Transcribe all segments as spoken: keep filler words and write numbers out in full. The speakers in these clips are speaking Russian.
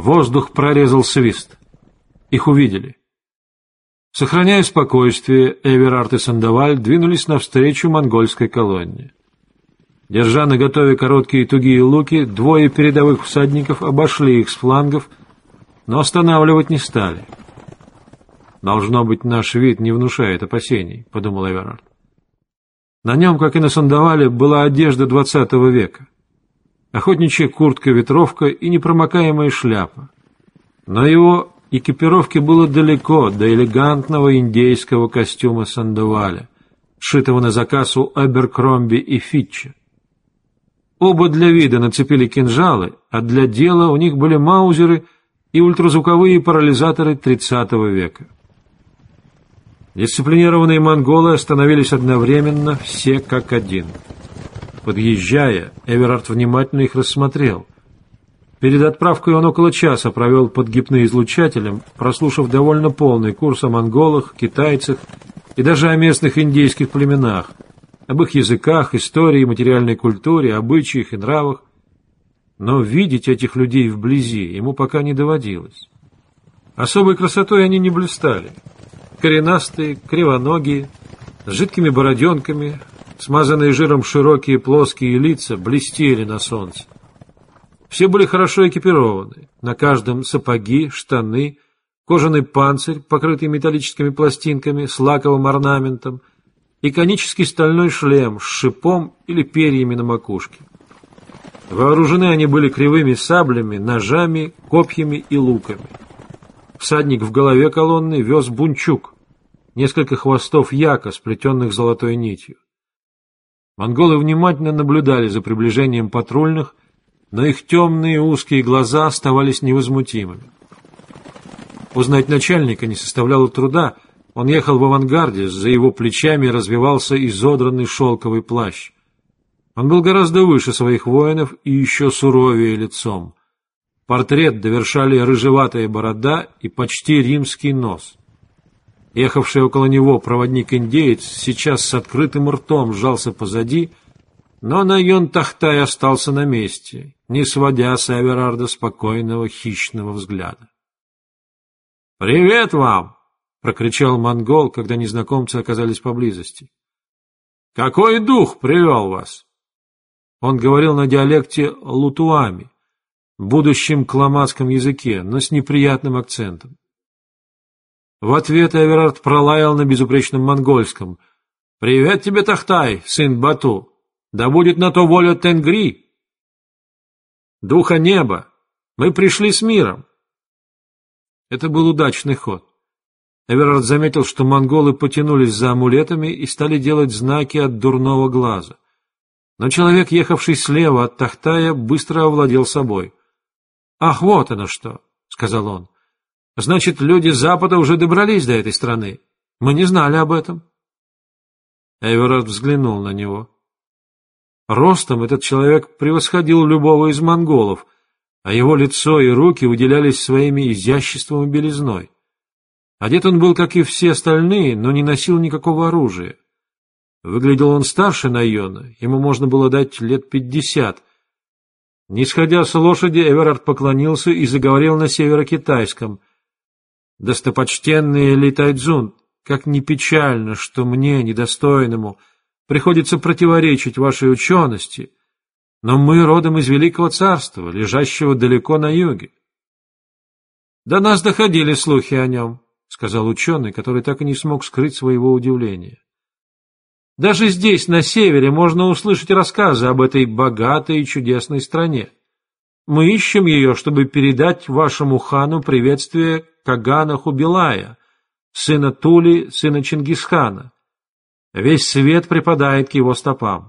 Воздух прорезал свист. Их увидели. Сохраняя спокойствие, Эверард и Сандоваль двинулись навстречу монгольской колонне. Держа наготове короткие тугие луки, двое передовых всадников обошли их с флангов, но останавливать не стали. «Должно быть, наш вид не внушает опасений», — подумал Эверард. На нем, как и на Сандовале, была одежда двадцатого века. Охотничья куртка-ветровка и непромокаемая шляпа. Но его экипировке было далеко до элегантного индейского костюма Сандоваля, сшитого на заказ у Аберкромби и Фитча. Оба для вида нацепили кинжалы, а для дела у них были маузеры и ультразвуковые парализаторы тридцатого века. Дисциплинированные монголы остановились одновременно, все как один. Подъезжая, Эверард внимательно их рассмотрел. Перед отправкой он около часа провел под гипноизлучателем, прослушав довольно полный курс о монголах, китайцах и даже о местных индейских племенах, об их языках, истории, материальной культуре, обычаях и нравах. Но видеть этих людей вблизи ему пока не доводилось. Особой красотой они не блистали. Коренастые, кривоногие, с жидкими бороденками, смазанные жиром широкие плоские лица блестели на солнце. Все были хорошо экипированы, на каждом сапоги, штаны, кожаный панцирь, покрытый металлическими пластинками с лаковым орнаментом, и конический стальной шлем с шипом или перьями на макушке. Вооружены они были кривыми саблями, ножами, копьями и луками. Всадник в голове колонны вез бунчук, несколько хвостов яка, сплетенных золотой нитью. Монголы внимательно наблюдали за приближением патрульных, но их темные узкие глаза оставались невозмутимыми. Узнать начальника не составляло труда, он ехал в авангарде, за его плечами развивался изодранный шелковый плащ. Он был гораздо выше своих воинов и еще суровее лицом. Портрет довершали рыжеватая борода и почти римский нос. Ехавший около него проводник-индеец сейчас с открытым ртом сжался позади, но Найон Тахтай остался на месте, не сводя с Эверарда спокойного хищного взгляда. «Привет вам!» — прокричал монгол, когда незнакомцы оказались поблизости. «Какой дух привел вас?» Он говорил на диалекте лутуами, будущем кламадском языке, но с неприятным акцентом. В ответ Эверард пролаял на безупречном монгольском: «Привет тебе, Тахтай, сын Бату! Да будет на то воля Тенгри! Духа неба! Мы пришли с миром!» Это был удачный ход. Эверард заметил, что монголы потянулись за амулетами и стали делать знаки от дурного глаза. Но человек, ехавший слева от Тахтая, быстро овладел собой. «Ах, вот оно что!» — сказал он. «Значит, люди Запада уже добрались до этой страны. Мы не знали об этом». Эверард взглянул на него. Ростом этот человек превосходил любого из монголов, а его лицо и руки выделялись своими изяществом и белизной. Одет он был, как и все остальные, но не носил никакого оружия. Выглядел он старше Найона, ему можно было дать лет пятьдесят. Не сходя с лошади, Эверард поклонился и заговорил на северокитайском. «Достопочтенный Ли Тайцзун, как ни печально, что мне, недостойному, приходится противоречить вашей учености, но мы родом из Великого Царства, лежащего далеко на юге». «До нас доходили слухи о нем», — сказал ученый, который так и не смог скрыть своего удивления. «Даже здесь, на севере, можно услышать рассказы об этой богатой и чудесной стране. Мы ищем ее, чтобы передать вашему хану приветствие Кагана Хубилая, сына Тули, сына Чингисхана. Весь свет припадает к его стопам».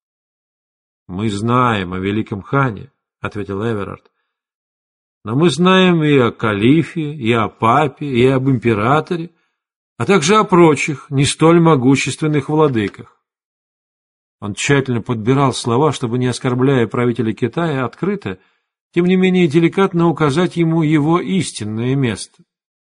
«Мы знаем о великом хане», — ответил Эверард. «Но мы знаем и о калифе, и о папе, и об императоре, а также о прочих, не столь могущественных владыках». Он тщательно подбирал слова, чтобы, не оскорбляя правителя Китая открыто, тем не менее деликатно указать ему его истинное место.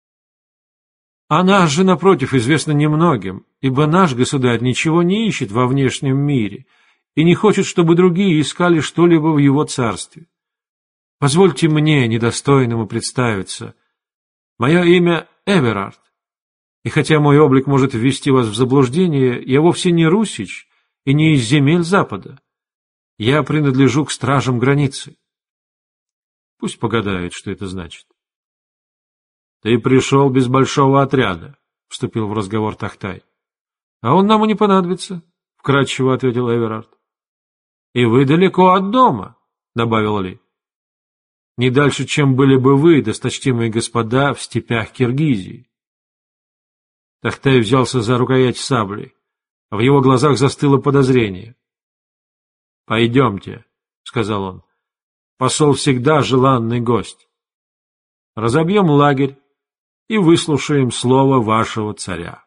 «А нас же, напротив, известно немногим, ибо наш государь ничего не ищет во внешнем мире и не хочет, чтобы другие искали что-либо в его царстве. Позвольте мне, недостойному, представиться. Мое имя Эверард, и хотя мой облик может ввести вас в заблуждение, я вовсе не русич и не из земель Запада. Я принадлежу к стражам границы. Пусть погадают, что это значит. — Ты пришел без большого отряда, — вступил в разговор Тахтай. — А он нам и не понадобится, — вкратчиво ответил Эверард. — И вы далеко от дома, — добавил Ли. — Не дальше, чем были бы вы, досточтимые господа, в степях Киргизии. Тахтай взялся за рукоять сабли, а в его глазах застыло подозрение. — Пойдемте, — сказал он. — Посол всегда желанный гость. Разобьем лагерь и выслушаем слово вашего царя.